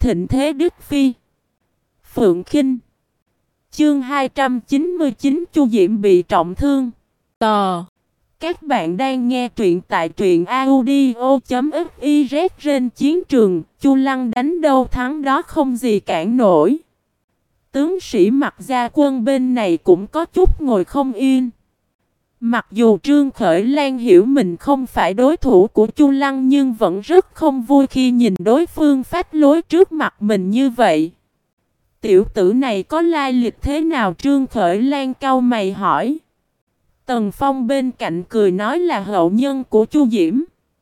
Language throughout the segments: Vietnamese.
thịnh thế Đức Phi. Phượng Khinh. Chương 299 Chu Diễm bị trọng thương. Các bạn đang nghe truyện tại truyện audio.fiz. Trên chiến trường, Chu Lăng đánh đâu thắng đó không gì cản nổi. Tướng sĩ Mặc Gia quân bên này cũng có chút ngồi không yên. Mặc dù Trương Khởi Lan hiểu mình không phải đối thủ của Chu Lăng, nhưng vẫn rất không vui khi nhìn đối phương phách lối trước mặt mình như vậy. Tiểu tử này có lai lịch thế nào? Trương Khởi Lan cau mày hỏi. Tần Phong bên cạnh cười nói là hậu nhân của Chu Diễm.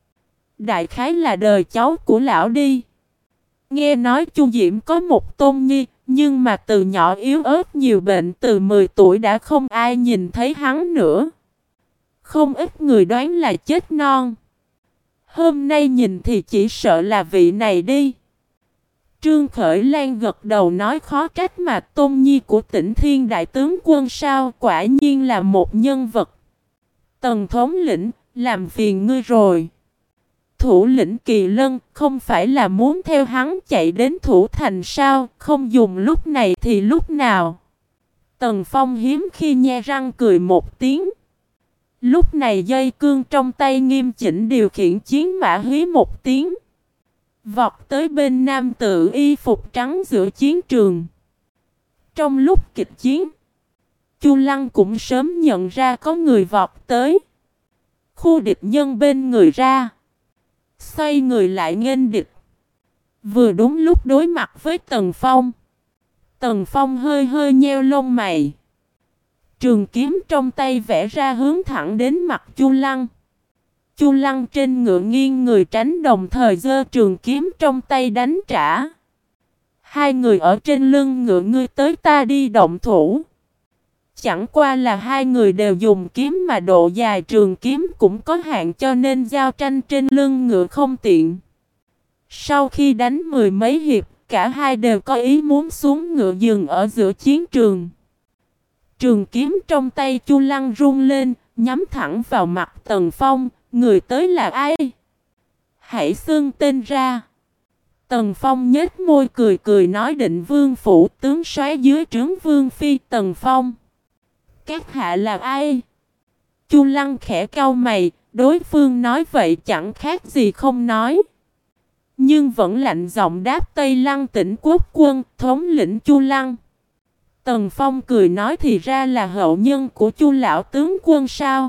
Đại khái là đời cháu của lão đi. Nghe nói Chu Diễm có một tôn nhi, nhưng mà từ nhỏ yếu ớt nhiều bệnh, từ 10 tuổi đã không ai nhìn thấy hắn nữa. Không ít người đoán là chết non. Hôm nay nhìn thì chỉ sợ là vị này đi. Trương Khởi Lan gật đầu nói khó trách mà tôn nhi của Tỉnh Thiên đại tướng quân sao, quả nhiên là một nhân vật. Tần thống lĩnh, làm phiền ngươi rồi. Thủ lĩnh Kỳ Lân không phải là muốn theo hắn chạy đến thủ thành sao, không dùng lúc này thì lúc nào. Tần Phong hiếm khi nhe răng cười một tiếng. Lúc này dây cương trong tay nghiêm chỉnh điều khiển chiến mã hí một tiếng. Vọt tới bên nam tử y phục trắng giữa chiến trường. Trong lúc kịch chiến, Chu Lăng cũng sớm nhận ra có người vọt tới. Khu địch nhân bên người ra, xoay người lại nghênh địch. Vừa đúng lúc đối mặt với Tần Phong. Tần Phong hơi hơi nheo lông mày. Trường kiếm trong tay vẽ ra hướng thẳng đến mặt Chu Lăng. Chu Lăng trên ngựa nghiêng người tránh, đồng thời giơ trường kiếm trong tay đánh trả. Hai người ở trên lưng ngựa ngươi tới ta đi động thủ. Chẳng qua là hai người đều dùng kiếm mà độ dài trường kiếm cũng có hạn, cho nên giao tranh trên lưng ngựa không tiện. Sau khi đánh mười mấy hiệp, cả hai đều có ý muốn xuống ngựa dừng ở giữa chiến trường. Trường kiếm trong tay Chu Lăng rung lên, nhắm thẳng vào mặt Tần Phong. Người tới là ai? Hãy xưng tên ra. Tần Phong nhếch môi cười cười nói Định Vương phủ tướng soái dưới trướng Vương Phi Tần Phong. Các hạ là ai? Chu Lăng khẽ cau mày, đối phương nói vậy chẳng khác gì không nói. Nhưng vẫn lạnh giọng đáp Tây Lăng Tỉnh Quốc quân, thống lĩnh Chu Lăng. Tần Phong cười nói thì ra là hậu nhân của Chu lão tướng quân sao?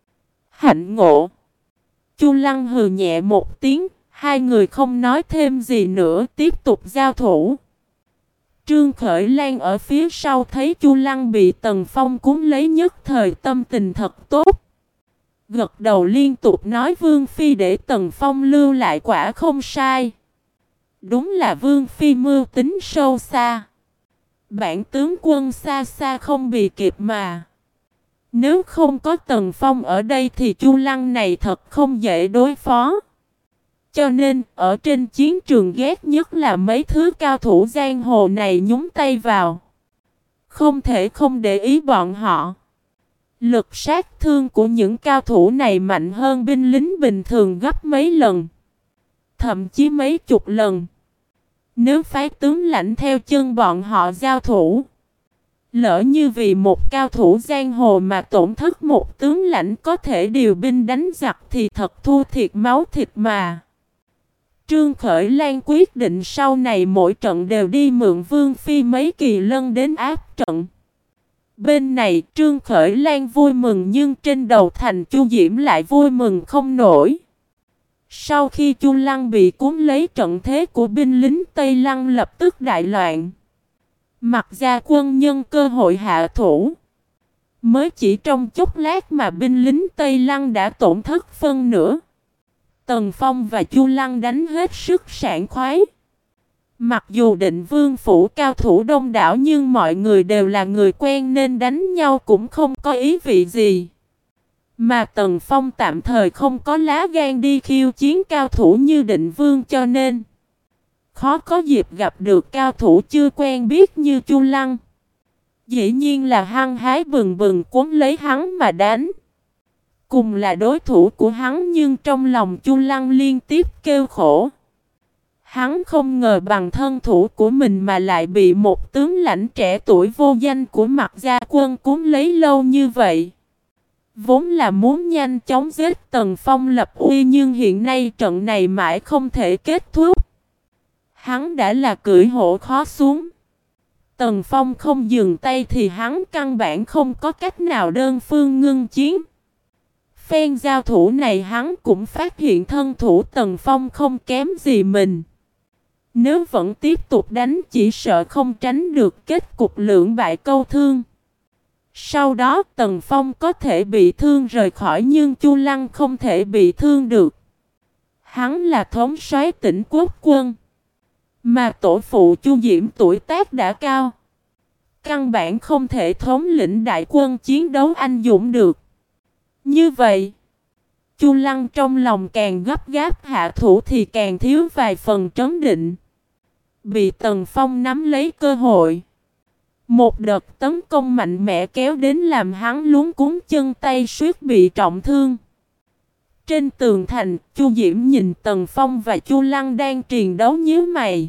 Hạnh ngộ. Chu Lăng hừ nhẹ một tiếng, hai người không nói thêm gì nữa, tiếp tục giao thủ. Trương Khởi Lan ở phía sau thấy Chu Lăng bị Tần Phong cuốn lấy, nhất thời tâm tình thật tốt. Gật đầu liên tục nói Vương Phi để Tần Phong lưu lại quả không sai. Đúng là Vương Phi mưu tính sâu xa. Bản tướng quân xa xa không bị kịp mà. Nếu không có Tần Phong ở đây thì Chu Lăng này thật không dễ đối phó. Cho nên, ở trên chiến trường ghét nhất là mấy thứ cao thủ giang hồ này nhúng tay vào. Không thể không để ý bọn họ. Lực sát thương của những cao thủ này mạnh hơn binh lính bình thường gấp mấy lần. Thậm chí mấy chục lần. Nếu phái tướng lãnh theo chân bọn họ giao thủ, lỡ như vì một cao thủ giang hồ mà tổn thất một tướng lãnh có thể điều binh đánh giặc thì thật thua thiệt máu thịt mà. Trương Khởi Lan quyết định sau này mỗi trận đều đi mượn Vương Phi mấy kỳ lân đến áp trận. Bên này Trương Khởi Lan vui mừng, nhưng trên đầu thành Chu Diễm lại vui mừng không nổi. Sau khi Chu Lăng bị cuốn lấy, trận thế của binh lính Tây Lăng lập tức đại loạn. Mặc Gia quân nhân cơ hội hạ thủ. Mới chỉ trong chốc lát mà binh lính Tây Lăng đã tổn thất phân nửa. Tần Phong và Chu Lăng đánh hết sức sảng khoái. Mặc dù Định Vương phủ cao thủ đông đảo, nhưng mọi người đều là người quen nên đánh nhau cũng không có ý vị gì. Mà Tần Phong tạm thời không có lá gan đi khiêu chiến cao thủ như Định Vương, cho nên khó có dịp gặp được cao thủ chưa quen biết như Chu Lăng. Dĩ nhiên là hăng hái bừng bừng cuốn lấy hắn mà đánh. Cùng là đối thủ của hắn, nhưng trong lòng Chu Lăng liên tiếp kêu khổ. Hắn không ngờ bằng thân thủ của mình mà lại bị một tướng lãnh trẻ tuổi vô danh của Mạc Gia Quân cuốn lấy lâu như vậy. Vốn là muốn nhanh chóng giết Tần Phong lập uy, nhưng hiện nay trận này mãi không thể kết thúc. Hắn đã là cưỡi hổ khó xuống. Tần Phong không dừng tay thì hắn căn bản không có cách nào đơn phương ngưng chiến. Phen giao thủ này hắn cũng phát hiện thân thủ Tần Phong không kém gì mình. Nếu vẫn tiếp tục đánh chỉ sợ không tránh được kết cục lưỡng bại câu thương. Sau đó Tần Phong có thể bị thương rời khỏi, nhưng Chu Lăng không thể bị thương được. Hắn là thống soái Tỉnh Quốc quân. Mà tổ phụ Chu Diễm tuổi tác đã cao. Căn bản không thể thống lĩnh đại quân chiến đấu anh dũng được. Như vậy, Chu Lăng trong lòng càng gấp gáp hạ thủ thì càng thiếu vài phần trấn định. Bị Tần Phong nắm lấy cơ hội. Một đợt tấn công mạnh mẽ kéo đến làm hắn luống cuống chân tay suýt bị trọng thương. Trên tường thành, Chu Diễm nhìn Tần Phong và Chu Lăng đang triền đấu nhíu mày.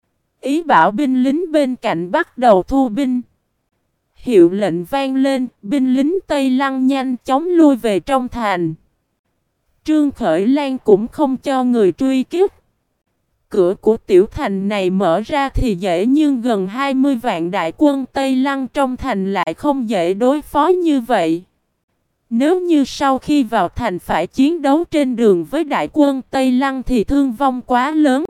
Ý bảo binh lính bên cạnh bắt đầu thu binh. Hiệu lệnh vang lên, binh lính Tây Lăng nhanh chóng lui về trong thành. Trương Khởi Lan cũng không cho người truy kích. Cửa của tiểu thành này mở ra thì dễ, nhưng gần 20 vạn đại quân Tây Lăng trong thành lại không dễ đối phó như vậy. Nếu như sau khi vào thành phải chiến đấu trên đường với đại quân Tây Lăng thì thương vong quá lớn.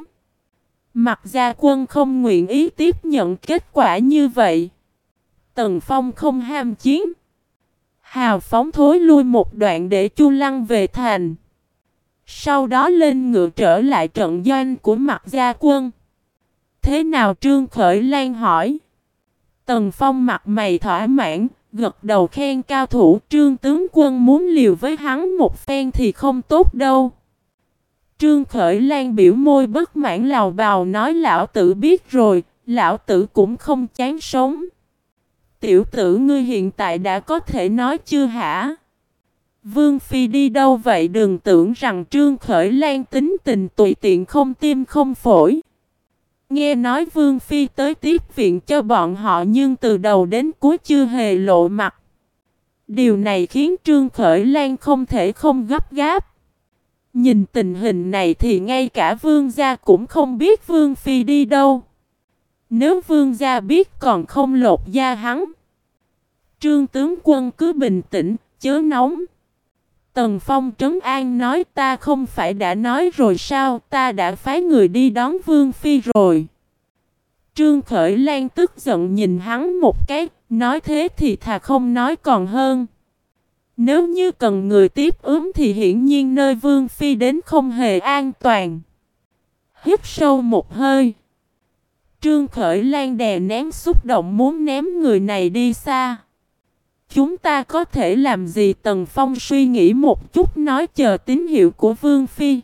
Mạc Gia Quân không nguyện ý tiếp nhận kết quả như vậy. Tần Phong không ham chiến, hào phóng thối lui một đoạn để Chu Lăng về thành. Sau đó lên ngựa trở lại trận doanh của Mạc Gia Quân. Thế nào? Trương Khởi Lan hỏi. Tần Phong mặt mày thỏa mãn, gật đầu khen cao thủ. Trương tướng quân muốn liều với hắn một phen thì không tốt đâu. Trương Khởi Lan biểu môi bất mãn lào bào nói: lão tử biết rồi, lão tử cũng không chán sống. Tiểu tử ngươi hiện tại đã có thể nói chưa hả? Vương Phi đi đâu vậy? Đừng tưởng rằng Trương Khởi Lan tính tình tùy tiện không tim không phổi. Nghe nói Vương Phi tới tiếp viện cho bọn họ, nhưng từ đầu đến cuối chưa hề lộ mặt. Điều này khiến Trương Khởi Lan không thể không gấp gáp. Nhìn tình hình này thì ngay cả Vương gia cũng không biết Vương Phi đi đâu. Nếu Vương gia biết còn không lột da hắn. Trương tướng quân cứ bình tĩnh, chớ nóng. Tần Phong trấn an nói: ta không phải đã nói rồi sao, ta đã phái người đi đón Vương Phi rồi. Trương Khởi Lan tức giận nhìn hắn một cái, nói thế thì thà không nói còn hơn. Nếu như cần người tiếp ứng thì hiển nhiên nơi Vương Phi đến không hề an toàn. Hít sâu một hơi, Trương Khởi Lan đè nén xúc động muốn ném người này đi xa. Chúng ta có thể làm gì? Tần Phong suy nghĩ một chút nói: chờ tín hiệu của Vương Phi.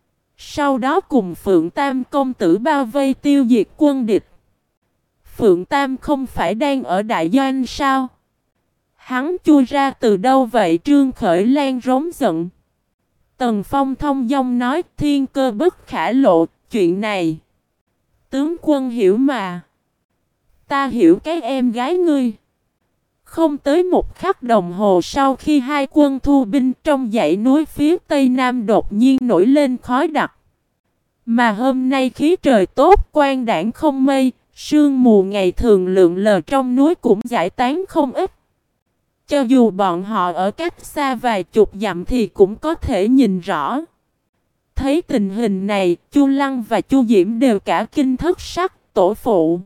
Sau đó cùng Phượng Tam công tử bao vây tiêu diệt quân địch. Phượng Tam không phải đang ở đại doanh sao? Hắn chui ra từ đâu vậy? Trương Khởi Lan rống giận. Tần Phong thông dong nói: thiên cơ bất khả lộ, chuyện này tướng quân hiểu mà. Ta hiểu cái em gái ngươi. Không tới một khắc đồng hồ sau khi hai quân thu binh, trong dãy núi phía tây nam đột nhiên nổi lên khói đặc. Mà hôm nay khí trời tốt, quang đãng không mây, sương mù ngày thường lượn lờ trong núi cũng giải tán không ít. Cho dù bọn họ ở cách xa vài chục dặm thì cũng có thể nhìn rõ. Thấy tình hình này, Chu Lăng và Chu Diễm đều cả kinh thất sắc. Tổ phụ,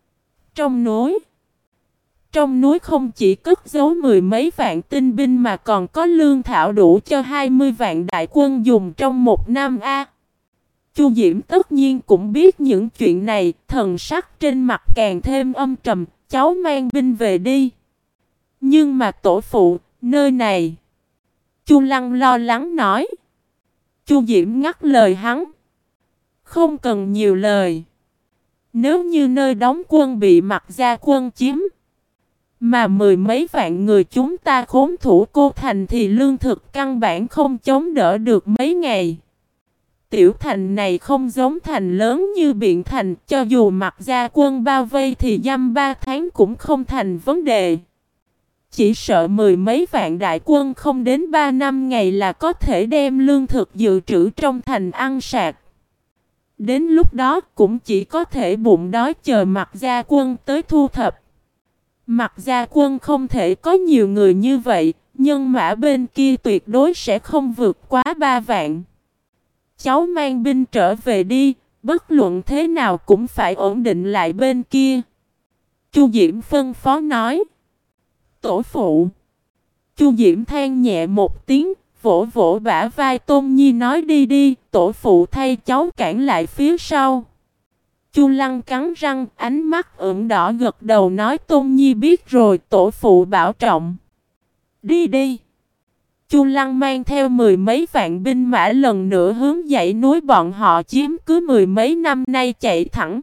trong núi không chỉ cất giấu mười mấy vạn tinh binh mà còn có lương thảo đủ cho 20 vạn đại quân dùng trong một năm a. Chu Diễm tất nhiên cũng biết những chuyện này, thần sắc trên mặt càng thêm âm trầm. Cháu mang binh về đi. Nhưng mà tổ phụ, nơi này. Chu Lăng lo lắng nói. Chu Diễm ngắt lời hắn. Không cần nhiều lời. Nếu như nơi đóng quân bị Mạc Gia Quân chiếm, mà mười mấy vạn người chúng ta khốn thủ cô thành thì lương thực căn bản không chống đỡ được mấy ngày. Tiểu thành này không giống thành lớn như Biện Thành, cho dù mặc gia quân bao vây thì dăm 3 tháng cũng không thành vấn đề. Chỉ sợ mười mấy vạn đại quân không đến 3 năm ngày là có thể đem lương thực dự trữ trong thành ăn sạch. Đến lúc đó cũng chỉ có thể bụng đói chờ mặc gia quân tới thu thập. Mặc gia quân không thể có nhiều người như vậy, nhân mã bên kia tuyệt đối sẽ không vượt quá 3 vạn. Cháu mang binh trở về đi, bất luận thế nào cũng phải ổn định lại bên kia. Chu Diễm phân phó nói. Tổ phụ. Chu Diễm than nhẹ một tiếng, vỗ vỗ bả vai Tôn Nhi nói đi đi, tổ phụ thay cháu cản lại phía sau. Chu Lăng cắn răng, ánh mắt ửng đỏ gật đầu nói Tôn Nhi biết rồi, tổ phụ bảo trọng. Đi đi. Chu Lăng mang theo mười mấy vạn binh mã lần nữa hướng dãy núi bọn họ chiếm cứ mười mấy năm nay chạy thẳng.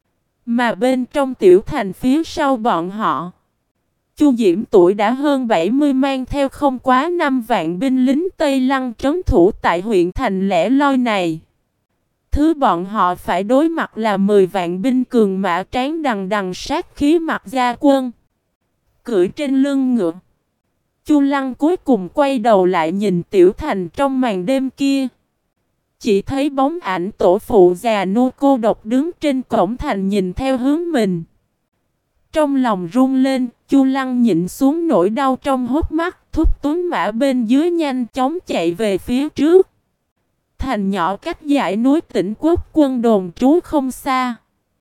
Mà bên trong tiểu thành phía sau bọn họ, Chu Diễm tuổi đã hơn 70 mang theo không quá 5 vạn binh lính Tây Lăng trấn thủ tại huyện thành lẻ loi này. Thứ bọn họ phải đối mặt là 10 vạn binh cường mã tráng đằng đằng sát khí mặc gia quân. Cưỡi trên lưng ngựa. Chu Lăng cuối cùng quay đầu lại nhìn tiểu thành trong màn đêm kia. Chỉ thấy bóng ảnh tổ phụ già nua cô độc đứng trên cổng thành nhìn theo hướng mình. Trong lòng run lên, Chu Lăng nhịn xuống nỗi đau trong hốc mắt, thúc tuấn mã bên dưới nhanh chóng chạy về phía trước. Thành nhỏ cách dãy núi Tỉnh Quốc quân đồn trú không xa.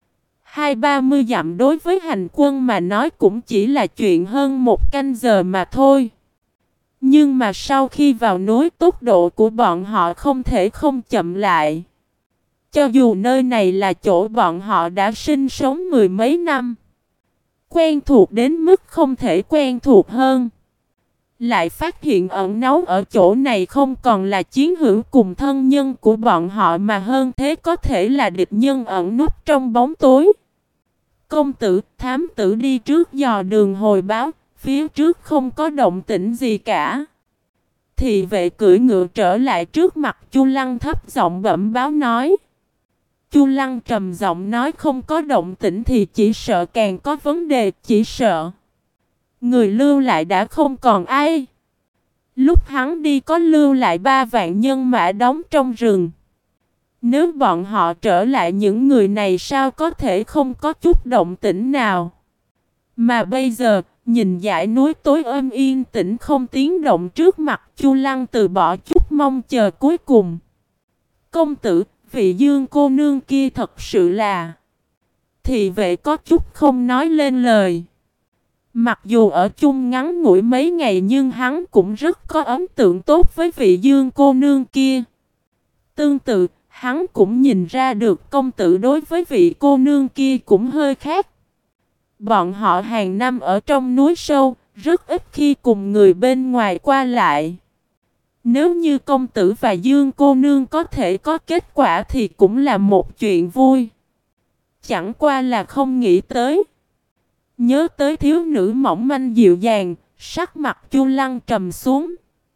20-30 dặm đối với hành quân mà nói cũng chỉ là chuyện hơn một canh giờ mà thôi. Nhưng mà sau khi vào núi tốc độ của bọn họ không thể không chậm lại. Cho dù nơi này là chỗ bọn họ đã sinh sống mười mấy năm. Quen thuộc đến mức không thể quen thuộc hơn. Lại phát hiện ẩn náu ở chỗ này không còn là chiến hữu cùng thân nhân của bọn họ mà hơn thế có thể là địch nhân ẩn núp trong bóng tối. Công tử, thám tử đi trước dò đường hồi báo, phía trước không có động tĩnh gì cả. Thị vệ cưỡi ngựa trở lại trước mặt Chu Lăng thấp giọng bẩm báo nói. Chu Lăng trầm giọng nói không có động tĩnh thì chỉ sợ càng có vấn đề, chỉ sợ người lưu lại đã không còn ai. Lúc hắn đi có lưu lại 3 vạn nhân mã đóng trong rừng. Nếu bọn họ trở lại những người này sao có thể không có chút động tĩnh nào. Mà bây giờ, nhìn dãy núi tối yên tĩnh không tiếng động trước mặt Chu Lăng từ bỏ chút mong chờ cuối cùng. Công tử, vị Dương cô nương kia thật sự là... Thị vệ có chút không nói lên lời. Mặc dù ở chung ngắn ngủi mấy ngày nhưng hắn cũng rất có ấn tượng tốt với vị Dương cô nương kia. Tương tự, hắn cũng nhìn ra được công tử đối với vị cô nương kia cũng hơi khác. Bọn họ hàng năm ở trong núi sâu, rất ít khi cùng người bên ngoài qua lại. Nếu như công tử và Dương cô nương có thể có kết quả thì cũng là một chuyện vui. Chẳng qua là không nghĩ tới. Nhớ tới thiếu nữ mỏng manh dịu dàng, sắc mặt Chu Lăng trầm xuống.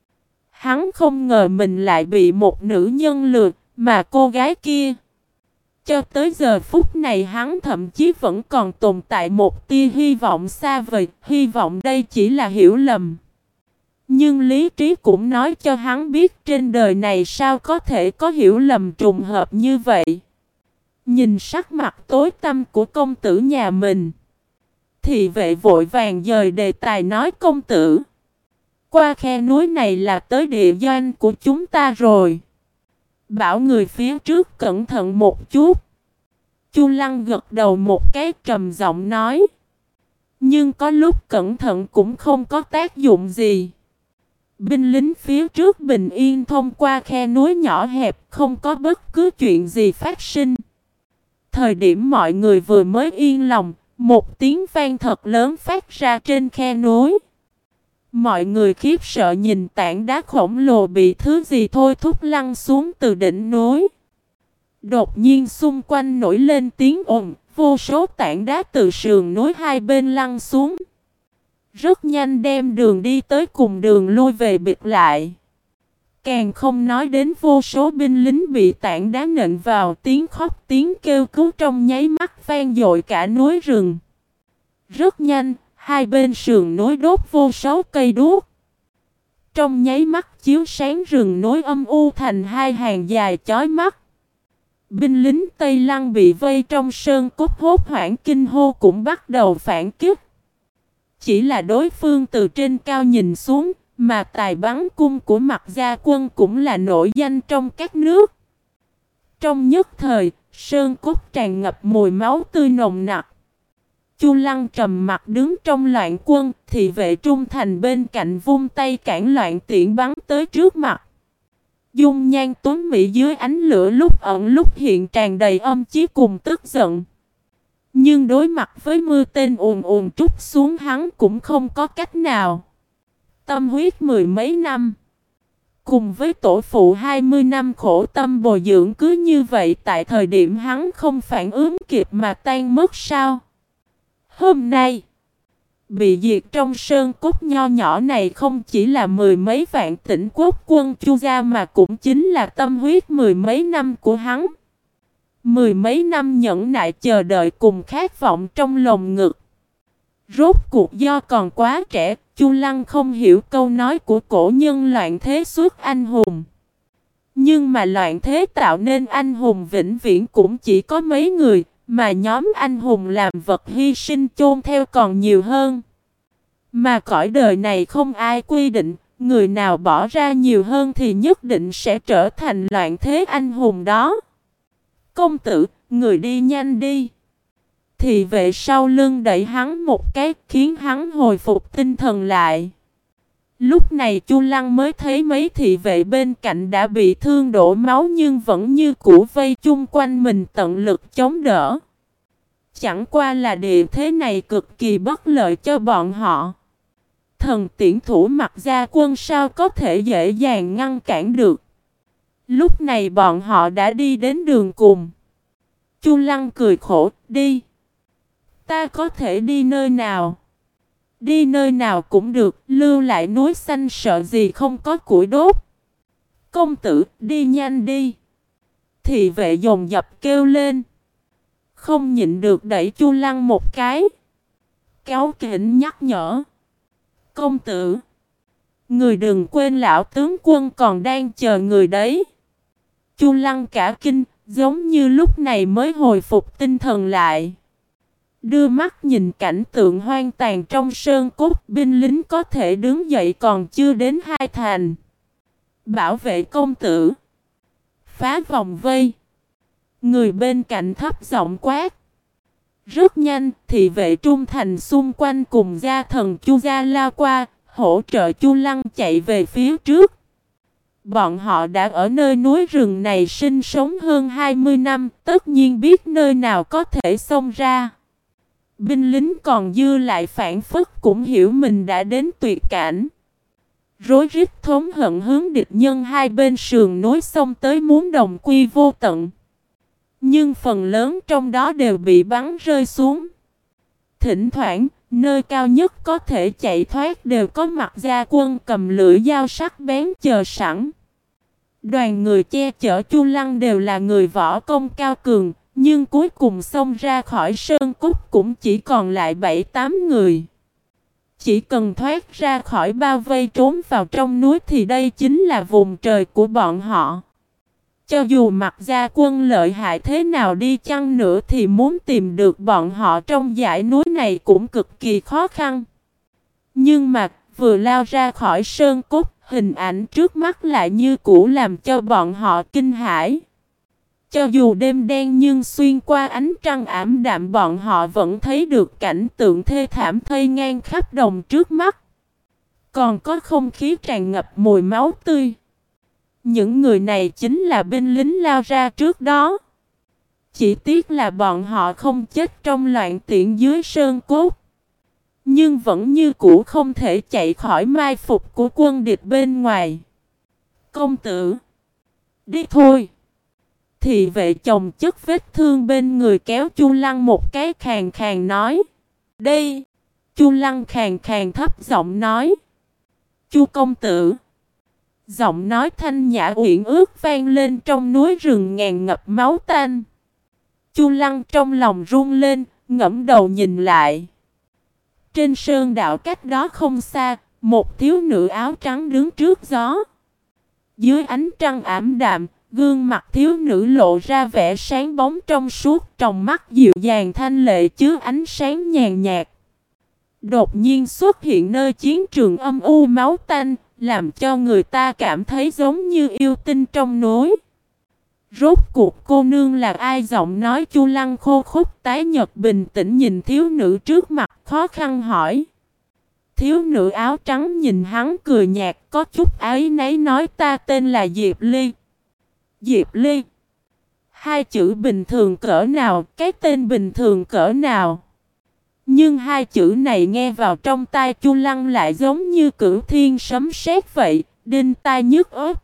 Hắn không ngờ mình lại bị một nữ nhân lừa, mà cô gái kia. Cho tới giờ phút này hắn thậm chí vẫn còn tồn tại một tia hy vọng xa vời, hy vọng đây chỉ là hiểu lầm. Nhưng lý trí cũng nói cho hắn biết trên đời này sao có thể có hiểu lầm trùng hợp như vậy. Nhìn sắc mặt tối tăm của công tử nhà mình, thị vệ vội vàng dời đề tài nói công tử. Qua khe núi này là tới địa doanh của chúng ta rồi. Bảo người phía trước cẩn thận một chút. Chu Lăng gật đầu một cái trầm giọng nói. Nhưng có lúc cẩn thận cũng không có tác dụng gì. Binh lính phía trước bình yên thông qua khe núi nhỏ hẹp, không có bất cứ chuyện gì phát sinh. Thời điểm mọi người vừa mới yên lòng, một tiếng vang thật lớn phát ra trên khe núi. Mọi người khiếp sợ nhìn tảng đá khổng lồ bị thứ gì thôi thúc lăn xuống từ đỉnh núi. Đột nhiên xung quanh nổi lên tiếng ồn, vô số tảng đá từ sườn núi hai bên lăn xuống. Rất nhanh đem đường đi tới cùng đường lui về bịt lại. Càng không nói đến vô số binh lính bị tảng đá nện vào, tiếng khóc tiếng kêu cứu trong nháy mắt vang dội cả núi rừng. Rất nhanh, hai bên sườn núi đốt vô số cây đuốc. Trong nháy mắt chiếu sáng rừng núi âm u thành hai hàng dài chói mắt. Binh lính Tây Lăng bị vây trong sơn cốt hốt hoảng kinh hô cũng bắt đầu phản kích. Chỉ là đối phương từ trên cao nhìn xuống, mà tài bắn cung của Mạc Gia Quân cũng là nổi danh trong các nước. Trong nhất thời, sơn cốt tràn ngập mùi máu tươi nồng nặc. Chu Lăng trầm mặt đứng trong loạn quân, thị vệ trung thành bên cạnh vung tay cản loạn tiễn bắn tới trước mặt. Dung nhan tuấn mỹ dưới ánh lửa lúc ẩn lúc hiện tràn đầy âm chí cùng tức giận. Nhưng đối mặt với mưa tên ùn ùn trút xuống hắn cũng không có cách nào. Tâm huyết mười mấy năm, cùng với tổ phụ 20 năm khổ tâm bồi dưỡng cứ như vậy tại thời điểm hắn không phản ứng kịp mà tan mất sao? Hôm nay, bị diệt trong sơn cốt nho nhỏ này không chỉ là mười mấy vạn tỉnh quốc quân Chu gia mà cũng chính là tâm huyết mười mấy năm của hắn. Mười mấy năm nhẫn nại chờ đợi cùng khát vọng trong lồng ngực. Rốt cuộc do còn quá trẻ, Chu Lăng không hiểu câu nói của cổ nhân loạn thế xuất anh hùng. Nhưng mà loạn thế tạo nên anh hùng vĩnh viễn cũng chỉ có mấy người, mà nhóm anh hùng làm vật hy sinh chôn theo còn nhiều hơn. Mà cõi đời này không ai quy định, người nào bỏ ra nhiều hơn thì nhất định sẽ trở thành loạn thế anh hùng đó. Công tử, người đi nhanh đi. Thị vệ sau lưng đẩy hắn một cái khiến hắn hồi phục tinh thần lại. Lúc này Chu Lăng mới thấy mấy thị vệ bên cạnh đã bị thương đổ máu nhưng vẫn như cũ vây chung quanh mình tận lực chống đỡ. Chẳng qua là địa thế này cực kỳ bất lợi cho bọn họ. Thần tiễn thủ Mạc Gia Quân sao có thể dễ dàng ngăn cản được. Lúc này bọn họ đã đi đến đường cùng. Chu Lăng cười khổ, đi. Ta có thể đi nơi nào? Đi nơi nào cũng được, lưu lại núi xanh sợ gì không có củi đốt. Công tử, đi nhanh đi. Thị vệ dồn dập kêu lên. Không nhịn được đẩy Chu Lăng một cái. Cáu kỉnh nhắc nhở. Công tử, người đừng quên lão tướng quân còn đang chờ người đấy. Chu Lăng cả kinh, giống như lúc này mới hồi phục tinh thần lại. Đưa mắt nhìn cảnh tượng hoang tàn trong sơn cốt, binh lính có thể đứng dậy còn chưa đến hai thành. Bảo vệ công tử. Phá vòng vây. Người bên cạnh thấp giọng quát. Rất nhanh, thị vệ trung thành xung quanh cùng gia thần Chu gia lao qua, hỗ trợ Chu Lăng chạy về phía trước. Bọn họ đã ở nơi núi rừng này sinh sống hơn 20 năm, tất nhiên biết nơi nào có thể xông ra. Binh lính còn dư lại phản phất cũng hiểu mình đã đến tuyệt cảnh. Rối rít thống hận hướng địch nhân hai bên sườn núi xông tới muốn đồng quy vô tận. Nhưng phần lớn trong đó đều bị bắn rơi xuống. Thỉnh thoảng, nơi cao nhất có thể chạy thoát đều có Mạc Gia Quân cầm lưỡi dao sắc bén chờ sẵn. Đoàn người che chở Chu Lăng đều là người võ công cao cường, nhưng cuối cùng xông ra khỏi sơn cốt cũng chỉ còn lại 7-8 người. Chỉ cần thoát ra khỏi bao vây trốn vào trong núi thì đây chính là vùng trời của bọn họ. Cho dù Mạc Gia Quân lợi hại thế nào đi chăng nữa thì muốn tìm được bọn họ trong dãy núi này cũng cực kỳ khó khăn. Nhưng mà vừa lao ra khỏi sơn cốt, hình ảnh trước mắt lại như cũ làm cho bọn họ kinh hãi. Cho dù đêm đen nhưng xuyên qua ánh trăng ảm đạm bọn họ vẫn thấy được cảnh tượng thê thảm thây ngang khắp đồng trước mắt. Còn có không khí tràn ngập mùi máu tươi. Những người này chính là binh lính lao ra trước đó. Chỉ tiếc là bọn họ không chết trong loạn tiễn dưới sơn cốt. Nhưng vẫn như cũ không thể chạy khỏi mai phục của quân địch bên ngoài. Công tử, đi thôi. Thị vệ chồng chất vết thương bên người kéo Chu Lăng một cái khàn khàn nói. Đây. Chu Lăng khàn khàn thấp giọng nói. Chu công tử. Giọng nói thanh nhã uyển ước vang lên trong núi rừng ngàn ngập máu tanh. Chu Lăng trong lòng run lên, ngẩng đầu nhìn lại. Trên sơn đạo cách đó không xa, một thiếu nữ áo trắng đứng trước gió. Dưới ánh trăng ảm đạm, gương mặt thiếu nữ lộ ra vẻ sáng bóng trong suốt, tròng mắt dịu dàng thanh lệ chứa ánh sáng nhàn nhạt. Đột nhiên xuất hiện nơi chiến trường âm u máu tanh, làm cho người ta cảm thấy giống như yêu tinh trong núi. Rốt cuộc cô nương là ai? Giọng nói Chu Lăng khô khốc tái nhợt bình tĩnh nhìn thiếu nữ trước mặt, khó khăn hỏi. Thiếu nữ áo trắng nhìn hắn cười nhạt, có chút áy náy nói ta tên là Diệp Ly. Diệp Ly? Hai chữ bình thường cỡ nào, cái tên bình thường cỡ nào? Nhưng hai chữ này nghe vào trong tai Chu Lăng lại giống như cửu thiên sấm sét vậy, đinh tai nhức óc.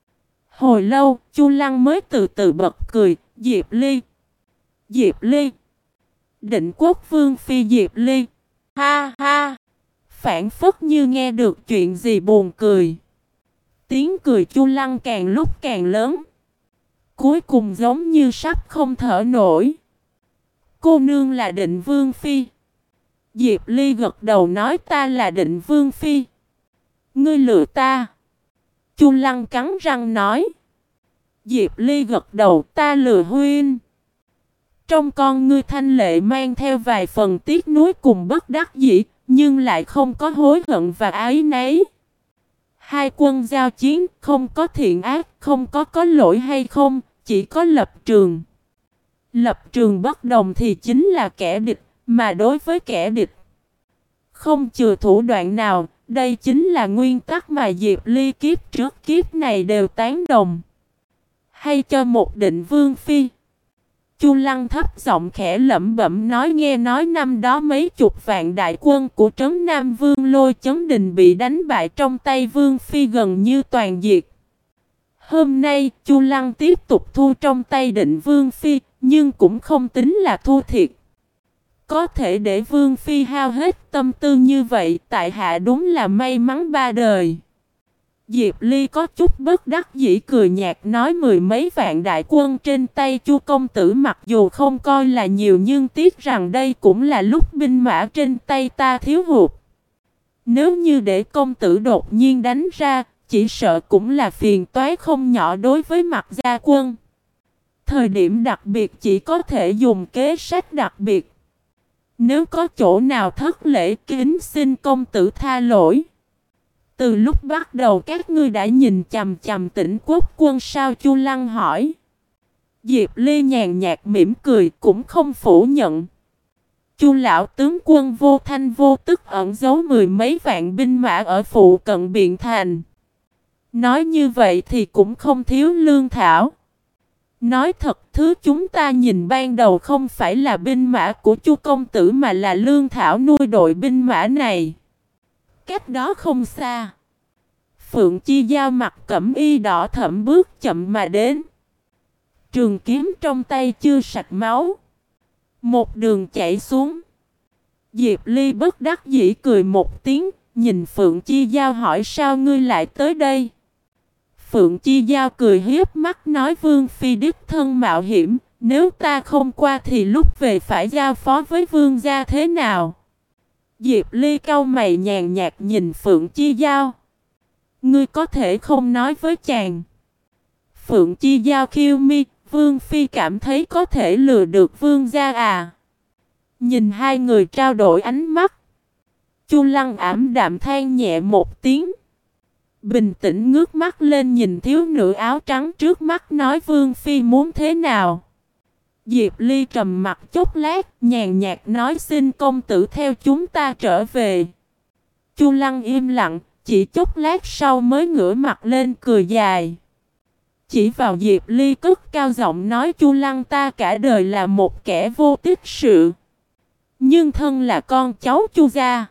Hồi lâu, Chu Lăng mới từ từ bật cười, Diệp Ly. Diệp Ly. Định Quốc Vương Phi Diệp Ly. Ha ha. Phảng phất như nghe được chuyện gì buồn cười. Tiếng cười Chu Lăng càng lúc càng lớn. Cuối cùng giống như sắp không thở nổi. Cô nương là Định Vương Phi. Diệp Ly gật đầu nói ta là Định Vương Phi. Ngươi lừa ta. Chu Lăng cắn răng nói. Diệp Ly gật đầu ta lừa huynh. Trong con ngươi thanh lệ mang theo vài phần tiếc nuối cùng bất đắc dĩ, nhưng lại không có hối hận và áy náy. Hai quân giao chiến, không có thiện ác, không có lỗi hay không, chỉ có lập trường. Lập trường bất đồng thì chính là kẻ địch, mà đối với kẻ địch không chừa thủ đoạn nào, đây chính là nguyên tắc mà Diệp Ly kiếp trước kiếp này đều tán đồng. Hay cho một Định Vương Phi. Chu Lăng thấp giọng khẽ lẩm bẩm nói nghe nói năm đó mấy chục vạn đại quân của trấn Nam Vương Lôi Chấn Đình bị đánh bại trong tay Vương Phi gần như toàn diệt. Hôm nay Chu Lăng tiếp tục thu trong tay Định Vương Phi, nhưng cũng không tính là thua thiệt. Có thể để Vương Phi hao hết tâm tư như vậy, tại hạ đúng là may mắn ba đời. Diệp Ly có chút bất đắc dĩ cười nhạt nói mười mấy vạn đại quân trên tay Chu công tử mặc dù không coi là nhiều nhưng tiếc rằng đây cũng là lúc binh mã trên tay ta thiếu hụt. Nếu như để công tử đột nhiên đánh ra, chỉ sợ cũng là phiền toái không nhỏ đối với Mặc gia quân. Thời điểm đặc biệt chỉ có thể dùng kế sách đặc biệt. Nếu có chỗ nào thất lễ kính xin công tử tha lỗi. Từ lúc bắt đầu các ngươi đã nhìn chằm chằm Tỉnh Quốc quân sao? Chu Lăng hỏi. Diệp Ly nhàn nhạt mỉm cười cũng không phủ nhận. Chu lão tướng quân vô thanh vô tức ẩn giấu mười mấy vạn binh mã ở phụ cận Biện Thành. Nói như vậy thì cũng không thiếu lương thảo. Nói thật thứ chúng ta nhìn ban đầu không phải là binh mã của Chu công tử mà là lương thảo nuôi đội binh mã này. Cách đó không xa. Phượng Chi Giao mặc cẩm y đỏ thẫm bước chậm mà đến. Trường kiếm trong tay chưa sạch máu. Một đường chảy xuống. Diệp Ly bất đắc dĩ cười một tiếng, nhìn Phượng Chi Giao hỏi sao ngươi lại tới đây? Phượng Chi Giao cười hiếp mắt nói Vương Phi đích thân mạo hiểm, nếu ta không qua thì lúc về phải giao phó với Vương gia thế nào? Diệp Ly cau mày nhàn nhạt nhìn Phượng Chi Giao. Ngươi có thể không nói với chàng. Phượng Chi Giao khiêu mi, Vương Phi cảm thấy có thể lừa được Vương gia à? Nhìn hai người trao đổi ánh mắt. Chu Lăng ảm đạm than nhẹ một tiếng. Bình tĩnh ngước mắt lên nhìn thiếu nữ áo trắng trước mắt nói Vương Phi muốn thế nào? Diệp Ly trầm mặt chốc lát, nhàn nhạt nói xin công tử theo chúng ta trở về. Chu Lăng im lặng, chỉ chốc lát sau mới ngửa mặt lên cười dài. Chỉ vào Diệp Ly cất cao giọng nói Chu Lăng ta cả đời là một kẻ vô tích sự. Nhưng thân là con cháu Chu gia.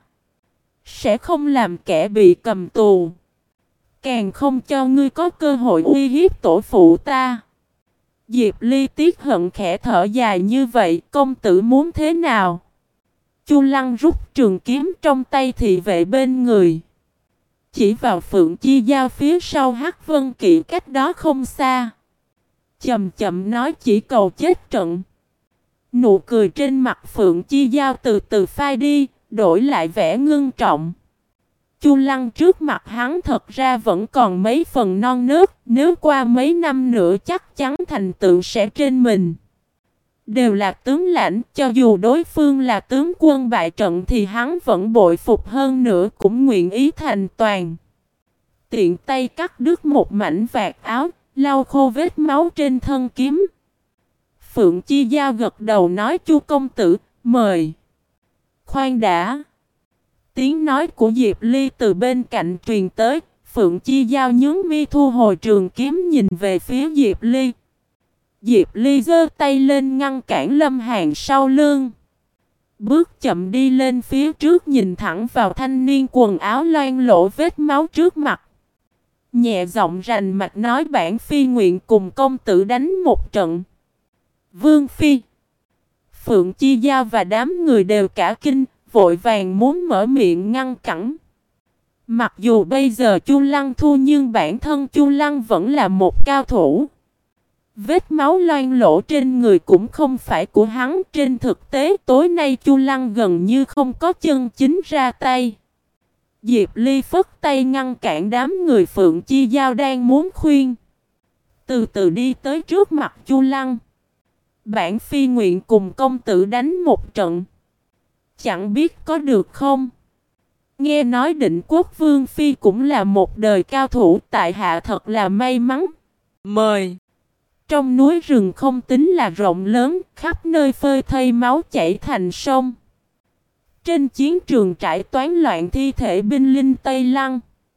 Sẽ không làm kẻ bị cầm tù. Càng không cho ngươi có cơ hội uy hiếp tổ phụ ta. Diệp Ly tiếc hận khẽ thở dài như vậy, công tử muốn thế nào? Chu Lăng rút trường kiếm trong tay thị vệ bên người. chỉ vào Phượng Chi Giao phía sau Hắc Vân Kỵ cách đó không xa. Chậm chậm nói chỉ cầu chết trận. Nụ cười trên mặt Phượng Chi Giao từ từ phai đi, đổi lại vẻ ngưng trọng. Chu Lăng trước mặt hắn thật ra vẫn còn mấy phần non nớt, nếu qua mấy năm nữa chắc chắn thành tựu sẽ trên mình. Đều là tướng lãnh, cho dù đối phương là tướng quân bại trận thì hắn vẫn bội phục hơn nữa, cũng nguyện ý thành toàn. Tiện tay cắt đứt một mảnh vạt áo, lau khô vết máu trên thân kiếm. Phượng Chi Giao gật đầu nói Chu công tử, mời. Khoan đã. Tiếng nói của Diệp Ly từ bên cạnh truyền tới, Phượng Chi Giao nhướng mi thu hồi trường kiếm nhìn về phía Diệp Ly. Diệp Ly giơ tay lên ngăn cản Lâm Hàn sau lưng. Bước chậm đi lên phía trước nhìn thẳng vào thanh niên quần áo loang lổ vết máu trước mặt. Nhẹ giọng rành mạch nói bản phi nguyện cùng công tử đánh một trận. Vương phi. Phượng Chi Giao và đám người đều cả kinh, vội vàng muốn mở miệng ngăn cản. Mặc dù bây giờ Chu Lăng thua nhưng bản thân Chu Lăng vẫn là một cao thủ. Vết máu loang lổ trên người cũng không phải của hắn. Trên thực tế tối nay Chu Lăng gần như không có chân chính ra tay. Diệp Ly phất tay ngăn cản đám người Phượng Chi Giao đang muốn khuyên. Từ từ đi tới trước mặt Chu Lăng. Bản phi nguyện cùng công tử đánh một trận. Chẳng biết có được không? Nghe nói Định Quốc Vương phi cũng là một đời cao thủ, tại hạ thật là may mắn. Mời. Trong núi rừng không tính là rộng lớn, khắp nơi phơi thây máu chảy thành sông. Trên chiến trường trải toán loạn thi thể binh linh Tây Lăng.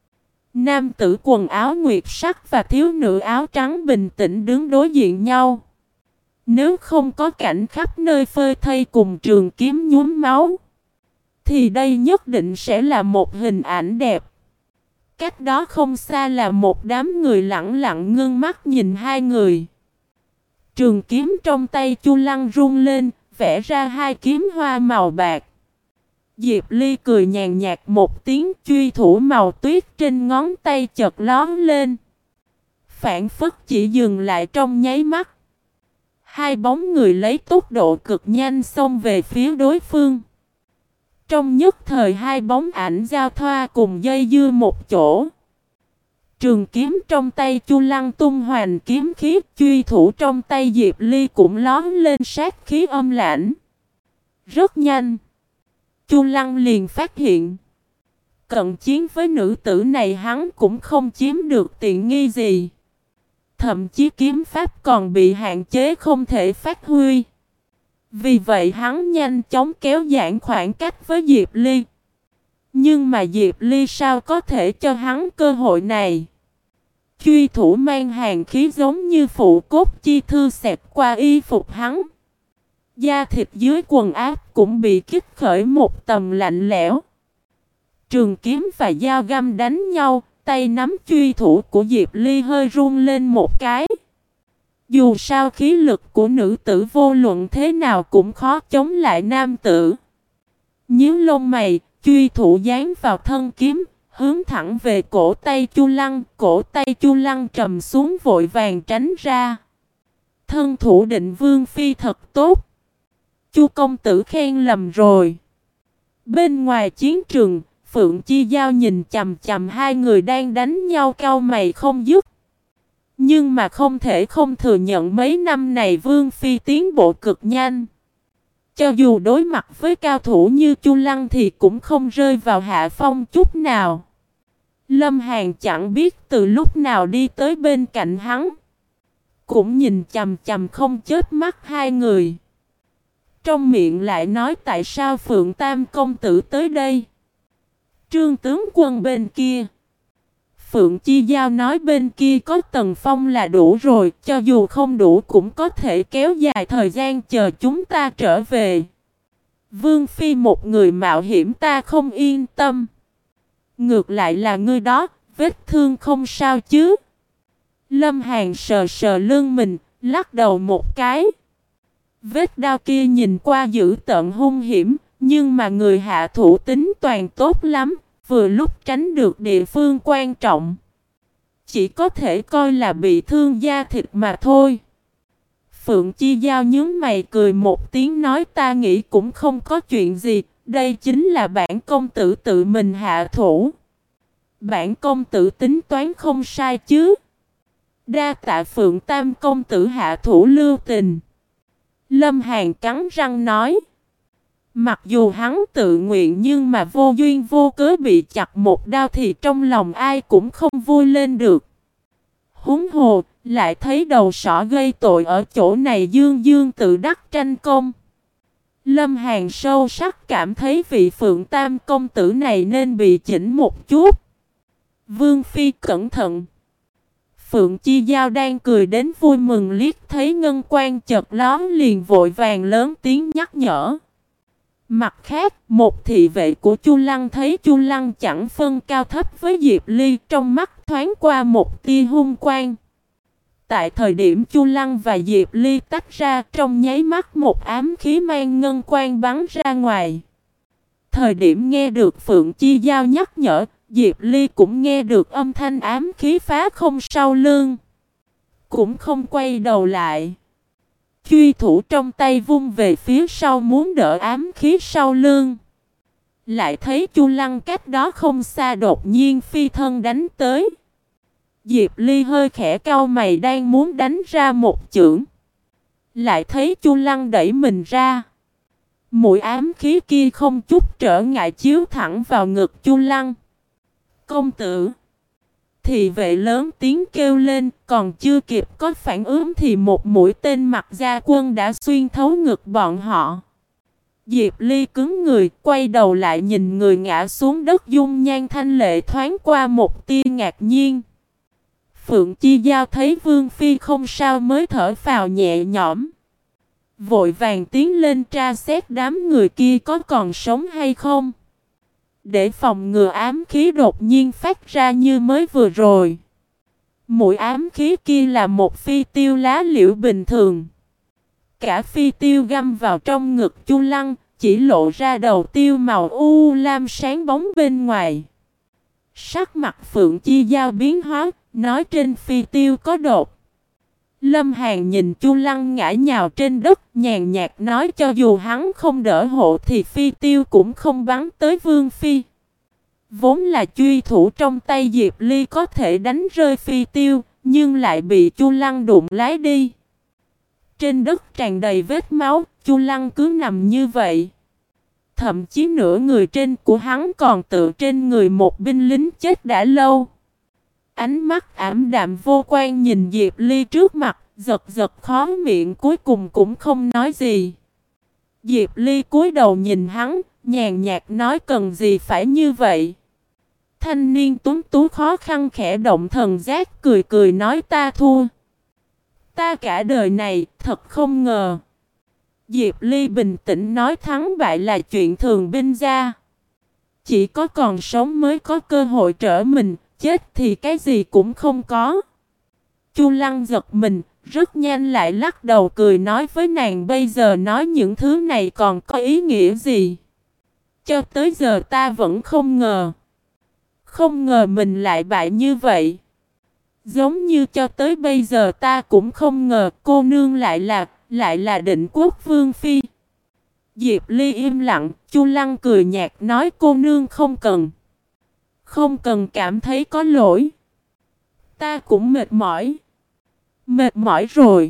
Nam tử quần áo nguyệt sắc và thiếu nữ áo trắng bình tĩnh đứng đối diện nhau. Nếu không có cảnh khắp nơi phơi thây cùng trường kiếm nhuốm máu, thì đây nhất định sẽ là một hình ảnh đẹp. Cách đó không xa là một đám người lặng lặng ngưng mắt nhìn hai người. Trường kiếm trong tay Chu Lăng rung lên, vẽ ra hai kiếm hoa màu bạc. Diệp Ly cười nhàn nhạt một tiếng, truy thủ màu tuyết trên ngón tay chợt lóe lên. Phản phất chỉ dừng lại trong nháy mắt. Hai bóng người lấy tốc độ cực nhanh xông về phía đối phương. Trong nhất thời hai bóng ảnh giao thoa cùng dây dưa một chỗ. Trường kiếm trong tay Chu Lăng tung hoành kiếm khí, truy thủ trong tay Diệp Ly cũng lóe lên sát khí âm lãnh. Rất nhanh, Chu Lăng liền phát hiện, cận chiến với nữ tử này hắn cũng không chiếm được tiện nghi gì. Thậm chí kiếm pháp còn bị hạn chế không thể phát huy. Vì vậy hắn nhanh chóng kéo giãn khoảng cách với Diệp Ly. Nhưng mà Diệp Ly sao có thể cho hắn cơ hội này? Truy thủ mang hàn khí giống như phụ cốt chi thư xẹt qua y phục hắn. Da thịt dưới quần áo cũng bị kích khởi một tầng lạnh lẽo. Trường kiếm và dao găm đánh nhau, tay nắm truy thủ của Diệp Ly hơi run lên một cái. Dù sao khí lực của nữ tử vô luận thế nào cũng khó chống lại nam tử. Nhíu lông mày, truy thủ dán vào thân kiếm, hướng thẳng về cổ tay Chu Lăng. Cổ tay Chu Lăng trầm xuống vội vàng tránh ra. Thân thủ Định Vương phi thật tốt. Chu công tử khen lầm rồi. Bên ngoài chiến trường, Phượng Chi Giao nhìn chằm chằm hai người đang đánh nhau cau mày không dứt. Nhưng mà không thể không thừa nhận mấy năm này Vương phi tiến bộ cực nhanh. Cho dù đối mặt với cao thủ như Chu Lăng thì cũng không rơi vào hạ phong chút nào. Lâm Hàn chẳng biết từ lúc nào đi tới bên cạnh hắn. Cũng nhìn chằm chằm không chớp mắt hai người. Trong miệng lại nói tại sao Phượng Tam công tử tới đây. Trương tướng quân bên kia. Phượng Chi Giao nói bên kia có Tần Phong là đủ rồi, cho dù không đủ cũng có thể kéo dài thời gian chờ chúng ta trở về. Vương phi một người mạo hiểm ta không yên tâm. Ngược lại là ngươi đó, vết thương không sao chứ? Lâm Hàn sờ sờ lưng mình, lắc đầu một cái. Vết đao kia nhìn qua dữ tợn hung hiểm, nhưng mà người hạ thủ tính toàn tốt lắm, vừa lúc tránh được địa phương quan trọng. Chỉ có thể coi là bị thương da thịt mà thôi. Phượng Chi Giao nhướng mày cười một tiếng nói ta nghĩ cũng không có chuyện gì. Đây chính là bản công tử tự mình hạ thủ. Bản công tử tính toán không sai chứ. Đa tạ Phượng Tam công tử hạ thủ lưu tình. Lâm Hàn cắn răng nói. Mặc dù hắn tự nguyện nhưng mà vô duyên vô cớ bị chặt một đao thì trong lòng ai cũng không vui lên được. Huống hồ, lại thấy đầu sỏ gây tội ở chỗ này dương dương tự đắc tranh công. Lâm Hàn sâu sắc cảm thấy vị Phượng Tam công tử này nên bị chỉnh một chút. Vương Phi cẩn thận. Phượng Chi Giao đang cười đến vui mừng liếc thấy ngân quan chợt lóe liền vội vàng lớn tiếng nhắc nhở. Mặt khác, một thị vệ của Chu Lăng thấy Chu Lăng chẳng phân cao thấp với Diệp Ly, trong mắt thoáng qua một tia hung quang. Tại thời điểm Chu Lăng và Diệp Ly tách ra, trong nháy mắt một ám khí mang ngân quang bắn ra ngoài. Thời điểm nghe được Phượng Chi Giao nhắc nhở, Diệp Ly cũng nghe được âm thanh ám khí phá không sau lưng. Cũng không quay đầu lại. Truy thủ trong tay vung về phía sau muốn đỡ ám khí sau lưng. Lại thấy Chu Lăng cách đó không xa đột nhiên phi thân đánh tới. Diệp Ly hơi khẽ cau mày đang muốn đánh ra một chưởng. Lại thấy Chu Lăng đẩy mình ra. Mũi ám khí kia không chút trở ngại chiếu thẳng vào ngực Chu Lăng. Công tử! Thị vệ lớn tiếng kêu lên, còn chưa kịp có phản ứng thì một mũi tên mặc da quân đã xuyên thấu ngực bọn họ. Diệp Ly cứng người, quay đầu lại nhìn người ngã xuống đất dung nhan thanh lệ thoáng qua một tia ngạc nhiên. Phượng Chi Giao thấy Vương Phi không sao mới thở phào nhẹ nhõm. Vội vàng tiến lên tra xét đám người kia có còn sống hay không. Để phòng ngừa ám khí đột nhiên phát ra như mới vừa rồi. Mũi ám khí kia là một phi tiêu lá liễu bình thường. Cả phi tiêu găm vào trong ngực Chu Lăng, chỉ lộ ra đầu tiêu màu u lam sáng bóng bên ngoài. Sắc mặt Phượng Chi Giao biến hóa, nói trên phi tiêu có đột. Lâm Hàn nhìn Chu Lăng ngã nhào trên đất, nhàn nhạt nói cho dù hắn không đỡ hộ thì phi tiêu cũng không bắn tới Vương Phi. Vốn là truy thủ trong tay Diệp Ly có thể đánh rơi phi tiêu, nhưng lại bị Chu Lăng đụng lái đi. Trên đất tràn đầy vết máu, Chu Lăng cứ nằm như vậy. Thậm chí nửa người trên của hắn còn tựa trên người một binh lính chết đã lâu. Ánh mắt ảm đạm vô quan nhìn Diệp Ly trước mặt, giật giật khóe miệng cuối cùng cũng không nói gì. Diệp Ly cúi đầu nhìn hắn, nhàn nhạt nói cần gì phải như vậy. Thanh niên tuấn tú khó khăn khẽ động thần giác cười cười nói ta thua. Ta cả đời này thật không ngờ. Diệp Ly bình tĩnh nói thắng bại là chuyện thường binh gia. Chỉ có còn sống mới có cơ hội trở mình, chết thì cái gì cũng không có. Chu Lăng giật mình, rất nhanh lại lắc đầu cười nói với nàng bây giờ nói những thứ này còn có ý nghĩa gì. Cho tới giờ ta vẫn không ngờ. Không ngờ mình lại bại như vậy. Giống như cho tới bây giờ ta cũng không ngờ cô nương lại là Định Quốc Vương Phi. Diệp Ly im lặng, Chu Lăng cười nhạt nói cô nương không cần. Không cần cảm thấy có lỗi. Ta cũng mệt mỏi. Mệt mỏi rồi.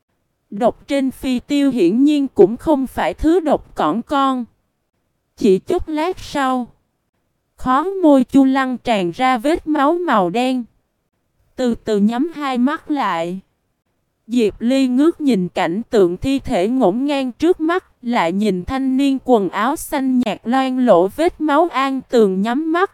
Độc trên phi tiêu hiển nhiên cũng không phải thứ độc cỏn con. Chỉ chút lát sau, khóe môi Chu Lăng tràn ra vết máu màu đen. Từ từ nhắm hai mắt lại. Diệp Ly ngước nhìn cảnh tượng thi thể ngổn ngang trước mắt, lại nhìn thanh niên quần áo xanh nhạt loang lổ vết máu an tường nhắm mắt.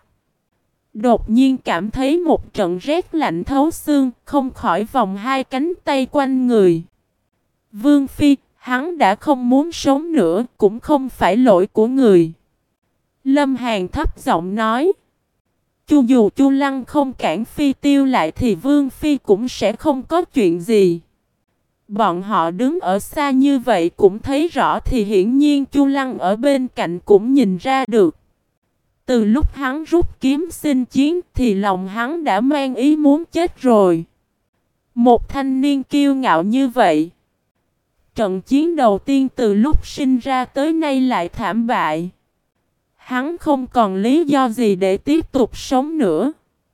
Đột nhiên cảm thấy một trận rét lạnh thấu xương, không khỏi vòng hai cánh tay quanh người. Vương Phi, hắn đã không muốn sống nữa, cũng không phải lỗi của người. Lâm Hàn thấp giọng nói. Cho dù Chu Lăng không cản phi tiêu lại thì Vương Phi cũng sẽ không có chuyện gì. Bọn họ đứng ở xa như vậy cũng thấy rõ thì hiển nhiên Chu Lăng ở bên cạnh cũng nhìn ra được. Từ lúc hắn rút kiếm xin chiến thì lòng hắn đã mang ý muốn chết rồi. Một thanh niên kiêu ngạo như vậy. Trận chiến đầu tiên từ lúc sinh ra tới nay lại thảm bại. Hắn không còn lý do gì để tiếp tục sống nữa.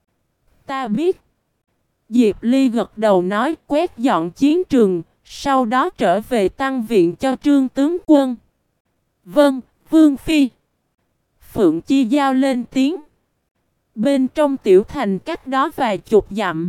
Ta biết. Diệp Ly gật đầu nói, quét dọn chiến trường, sau đó trở về tăng viện cho Trương tướng quân. Vâng, Vương Phi. Phượng Chi Giao lên tiếng. Bên trong tiểu thành cách đó vài chục dặm.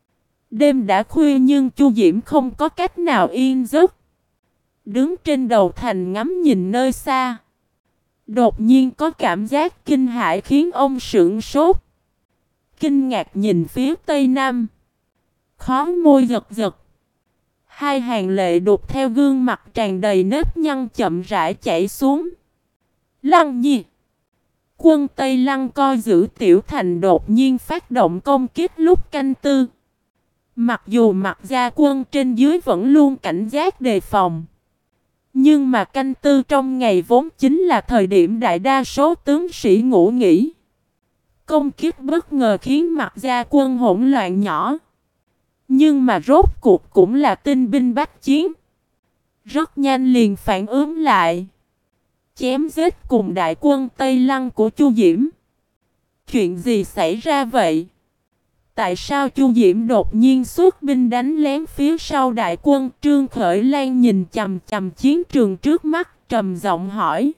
Đêm đã khuya nhưng Chu Diễm không có cách nào yên giấc. Đứng trên đầu thành ngắm nhìn nơi xa. Đột nhiên có cảm giác kinh hãi khiến ông sửng sốt. Kinh ngạc nhìn phía tây nam. Khóe môi giật giật. Hai hàng lệ đục theo gương mặt tràn đầy nếp nhăn chậm rãi chảy xuống. Lăng Nhi. Quân Tây Lăng coi giữ tiểu thành đột nhiên phát động công kích lúc canh tư. Mặc dù mặt gia quân trên dưới vẫn luôn cảnh giác đề phòng. Nhưng mà canh tư trong ngày vốn chính là thời điểm đại đa số tướng sĩ ngủ nghỉ. Công kích bất ngờ khiến mặt gia quân hỗn loạn nhỏ. Nhưng mà rốt cuộc cũng là tinh binh bách chiến. Rất nhanh liền phản ứng lại. Chém giết cùng đại quân Tây Lăng của Chu Diễm. Chuyện gì xảy ra vậy? Tại sao Chu Diễm đột nhiên xuất binh đánh lén phía sau đại quân? Trương Khởi Lan nhìn chằm chằm chiến trường trước mắt, trầm giọng hỏi.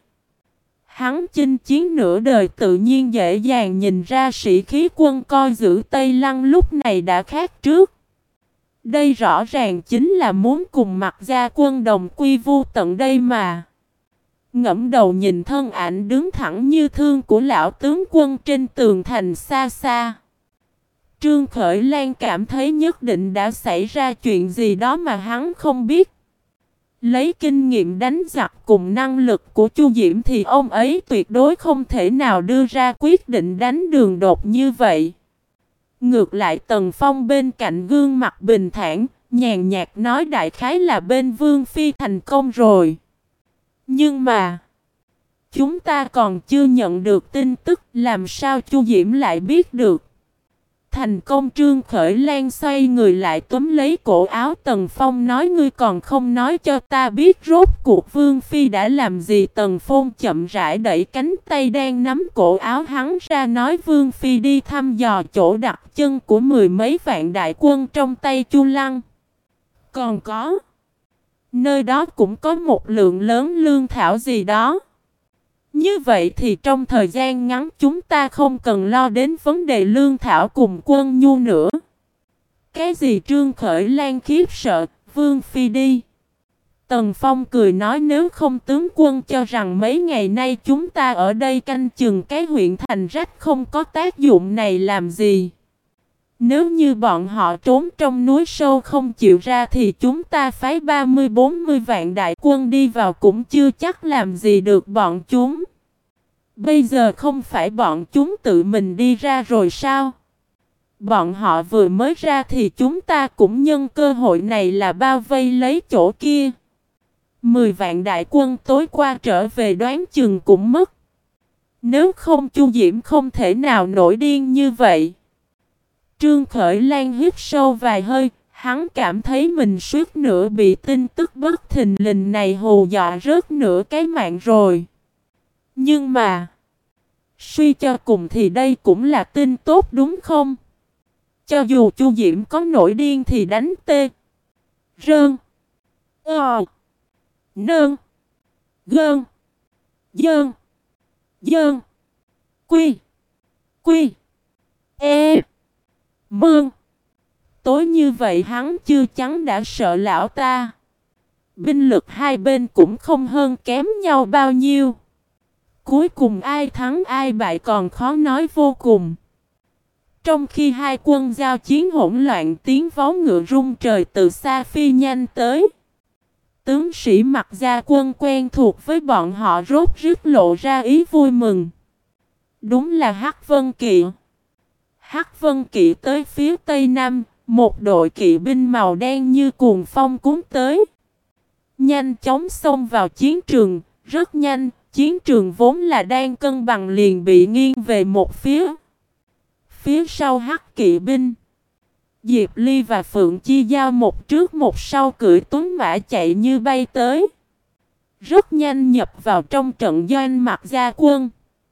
Hắn chinh chiến nửa đời tự nhiên dễ dàng nhìn ra sĩ khí quân coi giữ Tây Lăng lúc này đã khác trước. Đây rõ ràng chính là muốn cùng mặt gia quân đồng quy vu tận đây mà. Ngẫm đầu nhìn thân ảnh đứng thẳng như thương của lão tướng quân trên tường thành xa xa. Trương Khởi Lan cảm thấy nhất định đã xảy ra chuyện gì đó mà hắn không biết. Lấy kinh nghiệm đánh giặc cùng năng lực của Chu Diễm thì ông ấy tuyệt đối không thể nào đưa ra quyết định đánh đường đột như vậy. Ngược lại Tần Phong bên cạnh gương mặt bình thản, nhàn nhạt nói đại khái là bên Vương Phi thành công rồi. Nhưng mà, chúng ta còn chưa nhận được tin tức, làm sao Chu Diễm lại biết được. Thành công. Trương Khởi Lan xoay người lại túm lấy cổ áo Tần Phong nói, ngươi còn không nói cho ta biết rốt cuộc Vương Phi đã làm gì. Tần Phong chậm rãi đẩy cánh tay đang nắm cổ áo hắn ra nói, Vương Phi đi thăm dò chỗ đặt chân của mười mấy vạn đại quân trong tay Chu Lăng. Còn có, nơi đó cũng có một lượng lớn lương thảo gì đó. Như vậy thì trong thời gian ngắn chúng ta không cần lo đến vấn đề lương thảo cùng quân nhu nữa. Cái gì? Trương Khởi Lan khiếp sợ. Vương Phi đi. Tần Phong cười nói, nếu không tướng quân cho rằng mấy ngày nay chúng ta ở đây canh chừng cái huyện thành rách không có tác dụng này làm gì. Nếu như bọn họ trốn trong núi sâu không chịu ra thì chúng ta phái 30-40 vạn đại quân đi vào cũng chưa chắc làm gì được bọn chúng. Bây giờ không phải bọn chúng tự mình đi ra rồi sao? Bọn họ vừa mới ra thì chúng ta cũng nhân cơ hội này là bao vây lấy chỗ kia. 10 vạn đại quân tối qua trở về đoán chừng cũng mất. Nếu không Chu Diễm không thể nào nổi điên như vậy. Trương Khởi Lan hít sâu vài hơi, hắn cảm thấy mình suýt nữa bị tin tức bất thình lình này hù dọa rớt nửa cái mạng rồi. Nhưng mà, suy cho cùng thì đây cũng là tin tốt đúng không? Cho dù Chu Diễm có nổi điên thì đánh tê, rơn, nơn, gơn, dơn, dơn, quy, mương. Tối như vậy hắn chưa chắn đã sợ lão ta. Binh lực hai bên cũng không hơn kém nhau bao nhiêu. Cuối cùng ai thắng ai bại còn khó nói vô cùng. Trong khi hai quân giao chiến hỗn loạn, tiếng vó ngựa rung trời từ xa phi nhanh tới. Tướng sĩ mặc gia quân quen thuộc với bọn họ rốt rít lộ ra ý vui mừng. Đúng là Hắc Vân Kỵ. Hắc Vân Kỵ tới phía tây nam, một đội kỵ binh màu đen như cuồng phong cuốn tới. Nhanh chóng xông vào chiến trường, rất nhanh, chiến trường vốn là đang cân bằng liền bị nghiêng về một phía. Phía sau Hắc kỵ binh, Diệp Ly và Phượng Chi Giao một trước một sau cưỡi tuấn mã chạy như bay tới. Rất nhanh nhập vào trong trận doanh Mạc Gia quân.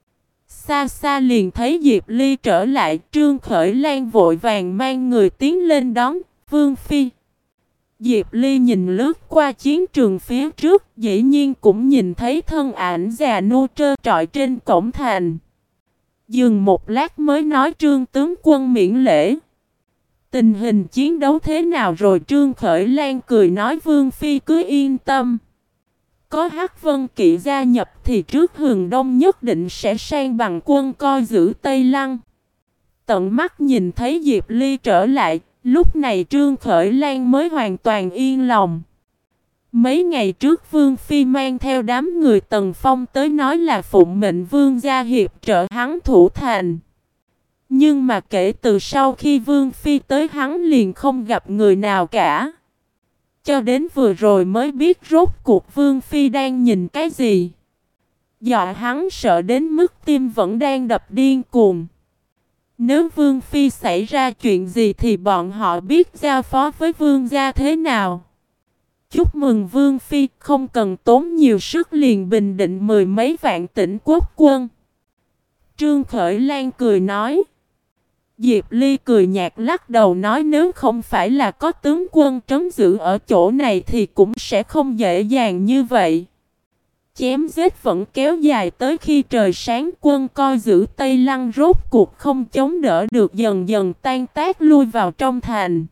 Xa xa liền thấy Diệp Ly trở lại, Trương Khởi Lan vội vàng mang người tiến lên đón Vương Phi. Diệp Ly nhìn lướt qua chiến trường phía trước, dĩ nhiên cũng nhìn thấy thân ảnh già nua trơ trọi trên cổng thành. Dừng một lát mới nói: Trương tướng quân miễn lễ. Tình hình chiến đấu thế nào rồi? Trương Khởi Lan cười nói: Vương Phi cứ yên tâm. Có Hắc Vân Kỵ gia nhập thì trước Hừng Đông nhất định sẽ san bằng quân coi giữ Tây Lăng. Tận mắt nhìn thấy Diệp Ly trở lại, lúc này Trương Khởi Lan mới hoàn toàn yên lòng. Mấy ngày trước Vương Phi mang theo đám người Tần Phong tới nói là phụng mệnh Vương gia hiệp trợ hắn thủ thành. Nhưng mà kể từ sau khi Vương Phi tới hắn liền không gặp người nào cả. Cho đến vừa rồi mới biết rốt cuộc Vương Phi đang nhìn cái gì. Dọa hắn sợ đến mức tim vẫn đang đập điên cuồng. Nếu Vương Phi xảy ra chuyện gì thì bọn họ biết giao phó với Vương gia thế nào. Chúc mừng Vương Phi, không cần tốn nhiều sức liền bình định mười mấy vạn Tỉnh Quốc quân. Trương Khởi Lan cười nói. Diệp Ly cười nhạt lắc đầu nói: nếu không phải là có tướng quân trấn giữ ở chỗ này thì cũng sẽ không dễ dàng như vậy. Chém giết vẫn kéo dài tới khi trời sáng, quân coi giữ Tây Lăng rốt cuộc không chống đỡ được, dần dần tan tác lui vào trong thành.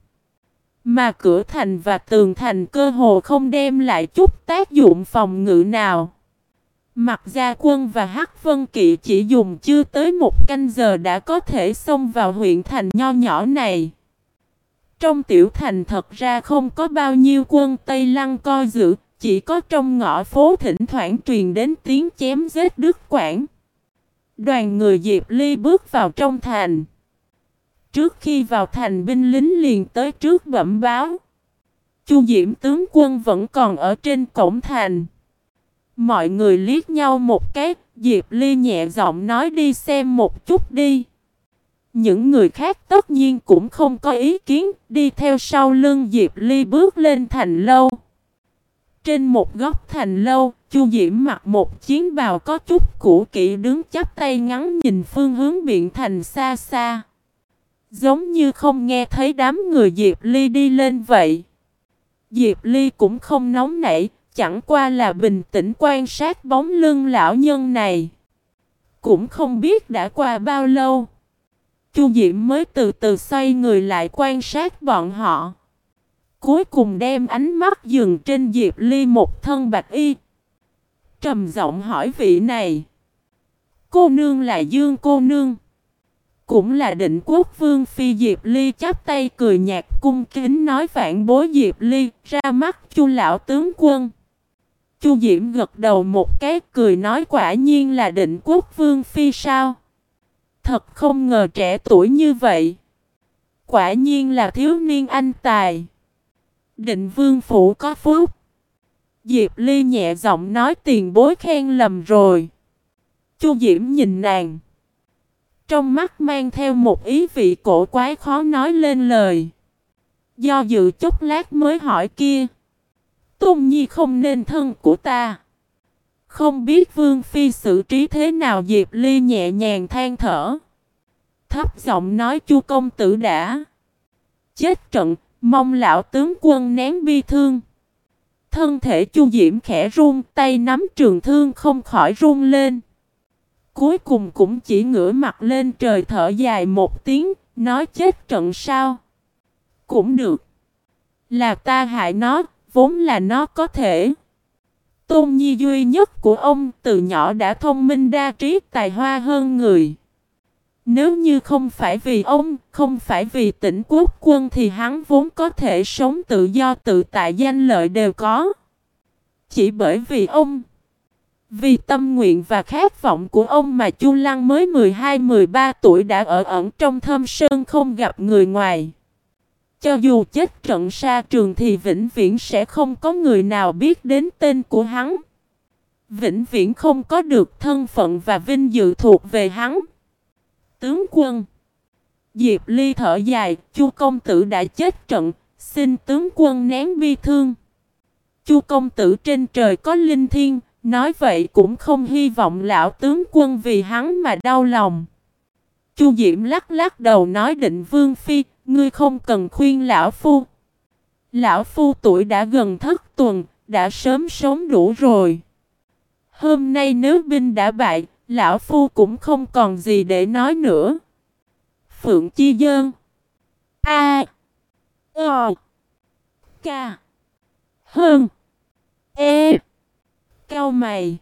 Mà cửa thành và tường thành cơ hồ không đem lại chút tác dụng phòng ngự nào. Mạc Gia quân và Hắc Vân Kỵ chỉ dùng chưa tới một canh giờ đã có thể xông vào huyện thành nho nhỏ này. Trong tiểu thành thật ra không có bao nhiêu quân Tây Lăng coi giữ, chỉ có trong ngõ phố thỉnh thoảng truyền đến tiếng chém giết đứt quãng. Đoàn người Diệp Ly bước vào trong thành. Trước khi vào thành, binh lính liền tới trước bẩm báo: Chu Diễm tướng quân vẫn còn ở trên cổng thành. Mọi người liếc nhau một cái, Diệp Ly nhẹ giọng nói: đi xem một chút đi. Những người khác tất nhiên cũng không có ý kiến, đi theo sau lưng Diệp Ly bước lên thành lâu. Trên một góc thành lâu, Chu Diễm mặc một chiến bào có chút cũ kỹ đứng chắp tay ngắn nhìn phương hướng biển thành xa xa. Giống như không nghe thấy đám người Diệp Ly đi lên vậy. Diệp Ly cũng không nóng nảy, chẳng qua là bình tĩnh quan sát bóng lưng lão nhân này. Cũng không biết đã qua bao lâu, Chu Diễm mới từ từ xoay người lại quan sát bọn họ. Cuối cùng đem ánh mắt dừng trên Diệp Ly một thân bạch y. Trầm giọng hỏi: vị này, cô nương là Dương cô nương, cũng là Định Quốc Vương Phi? Diệp Ly chắp tay cười nhạt cung kính nói: vạn bối Diệp Ly, ra mắt Chu lão tướng quân. Chu Diễm gật đầu một cái cười nói: quả nhiên là Định Quốc Vương Phi sao? Thật không ngờ trẻ tuổi như vậy. Quả nhiên là thiếu niên anh tài. Định Vương phủ có phúc. Diệp Ly nhẹ giọng nói: tiền bối khen lầm rồi. Chu Diễm nhìn nàng, trong mắt mang theo một ý vị cổ quái khó nói lên lời. Do dự chốc lát mới hỏi: kia Tôn Nhi không nên thân của ta, không biết Vương Phi xử trí thế nào? Diệp Ly nhẹ nhàng than thở, thấp giọng nói: Chu công tử đã chết trận, mong lão tướng quân nén bi thương. Thân thể Chu Diễm khẽ run, tay nắm trường thương không khỏi run lên. Cuối cùng cũng chỉ ngửa mặt lên trời thở dài một tiếng, nói: chết trận sao? Cũng được. Là ta hại nó, vốn là nó có thể. Tôn Nhi duy nhất của ông từ nhỏ đã thông minh đa trí, tài hoa hơn người. Nếu như không phải vì ông, không phải vì Tỉnh Quốc quân thì hắn vốn có thể sống tự do tự tại, danh lợi đều có. Chỉ bởi vì ông, vì tâm nguyện và khát vọng của ông mà Chu Lăng mới 12-13 tuổi đã ở ẩn trong thâm sơn không gặp người ngoài. Cho dù chết trận xa trường thì vĩnh viễn sẽ không có người nào biết đến tên của hắn. vĩnh viễn không có được thân phận và vinh dự thuộc về hắn. Tướng quân. Diệp Ly thở dài, Chu công tử đã chết trận, xin tướng quân nén bi thương. Chu công tử trên trời có linh thiêng, nói vậy cũng không hy vọng lão tướng quân vì hắn mà đau lòng. Chu Diễm lắc lắc đầu nói Định Vương phi, ngươi không cần khuyên lão phu. Lão phu tuổi đã gần thất tuần, đã sớm sống đủ rồi. Hôm nay nếu binh đã bại, lão phu cũng không còn gì để nói nữa. Phượng Chi Dơn. A. Ờ. K. Hơn. E. Cao mày.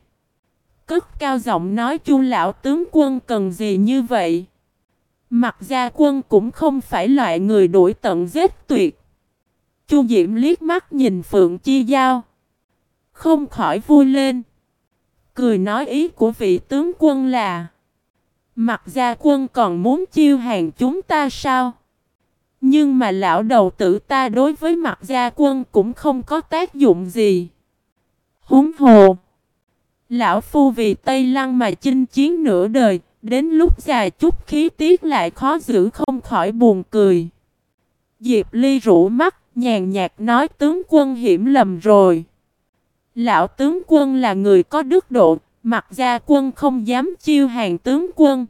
Cất cao giọng nói Chu lão tướng quân cần gì như vậy? Mặt gia quân cũng không phải loại người đuổi tận giết tuyệt. Chu Diễm liếc mắt nhìn Phượng Chi Giao, không khỏi vui lên. Cười nói ý của vị tướng quân là Mặt gia quân còn muốn chiêu hàng chúng ta sao? Nhưng mà lão đầu tử ta đối với Mặt gia quân cũng không có tác dụng gì. Huống hồ, lão phu vì Tây Lăng mà chinh chiến nửa đời, đến lúc già chút khí tiết lại khó giữ không khỏi buồn cười. Diệp Ly rũ mắt, nhàn nhạt nói tướng quân hiểm lầm rồi. Lão tướng quân là người có đức độ, Mặt gia quân không dám chiêu hàng tướng quân.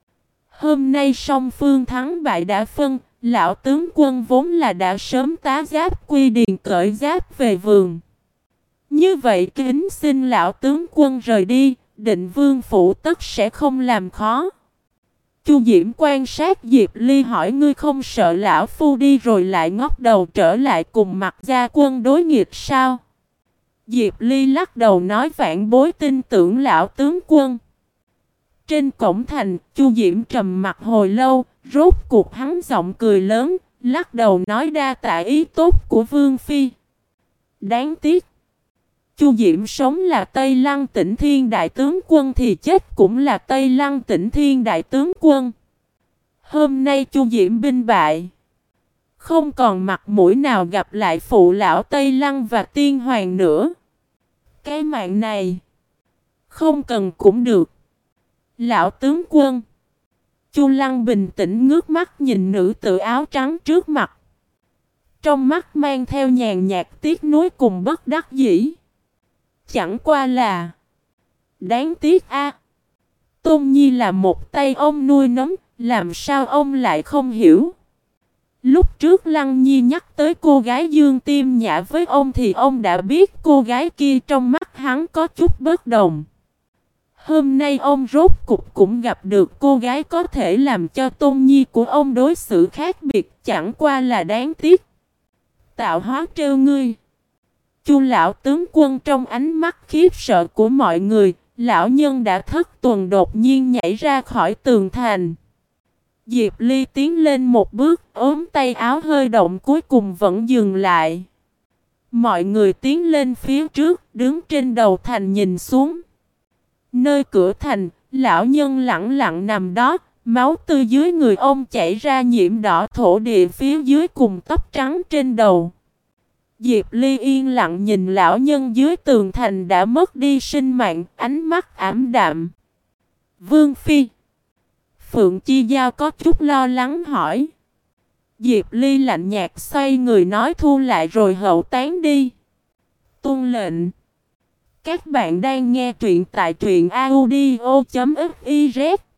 Hôm nay song phương thắng bại đã phân, lão tướng quân vốn là đã sớm tá giáp quy điền cởi giáp về vườn. Như vậy kính xin lão tướng quân rời đi, Định Vương phủ tất sẽ không làm khó. Chu Diễm quan sát Diệp Ly hỏi ngươi không sợ lão phu đi rồi lại ngóc đầu trở lại cùng Mặt gia quân đối nghịch sao? Diệp Ly lắc đầu nói vãn bối tin tưởng lão tướng quân. Trên cổng thành, Chu Diễm trầm mặt hồi lâu, rốt cuộc hắn giọng cười lớn, lắc đầu nói đa tạ ý tốt của Vương phi. Đáng tiếc, Chu Diễm sống là Tây Lăng Tỉnh Thiên đại tướng quân thì chết cũng là Tây Lăng Tỉnh Thiên đại tướng quân. Hôm nay Chu Diễm binh bại, không còn mặt mũi nào gặp lại phụ lão Tây Lăng và tiên hoàng nữa. Cái mạng này không cần cũng được. Lão tướng quân. Chu Lăng bình tĩnh ngước mắt nhìn nữ tử áo trắng trước mặt. Trong mắt mang theo nhàn nhạt tiếc nuối cùng bất đắc dĩ. Chẳng qua là đáng tiếc a. Tôn Nhi là một tay ông nuôi nấng, làm sao ông lại không hiểu? Lúc trước Lăng Nhi nhắc tới cô gái Dương Tiêm Nhã với ông thì ông đã biết cô gái kia trong mắt hắn có chút bất đồng. Hôm nay ông rốt cục cũng gặp được cô gái có thể làm cho Tôn Nhi của ông đối xử khác biệt, chẳng qua là đáng tiếc. Tạo hóa trêu ngươi. Chu lão tướng quân trong ánh mắt khiếp sợ của mọi người, lão nhân đã thất tuần đột nhiên nhảy ra khỏi tường thành. Diệp Ly tiến lên một bước, ốm tay áo hơi động cuối cùng vẫn dừng lại. Mọi người tiến lên phía trước, đứng trên đầu thành nhìn xuống. Nơi cửa thành, lão nhân lặng lặng nằm đó, máu tươi dưới người ông chảy ra nhiễm đỏ thổ địa phía dưới cùng tóc trắng trên đầu. Diệp Ly yên lặng nhìn lão nhân dưới tường thành đã mất đi sinh mạng, ánh mắt ảm đạm. Vương phi. Phượng Chi Giao có chút lo lắng hỏi. Diệp Ly lạnh nhạt xoay người nói thu lại rồi hậu tán đi. Tuân lệnh. Các bạn đang nghe truyện tại truyện audio.fiz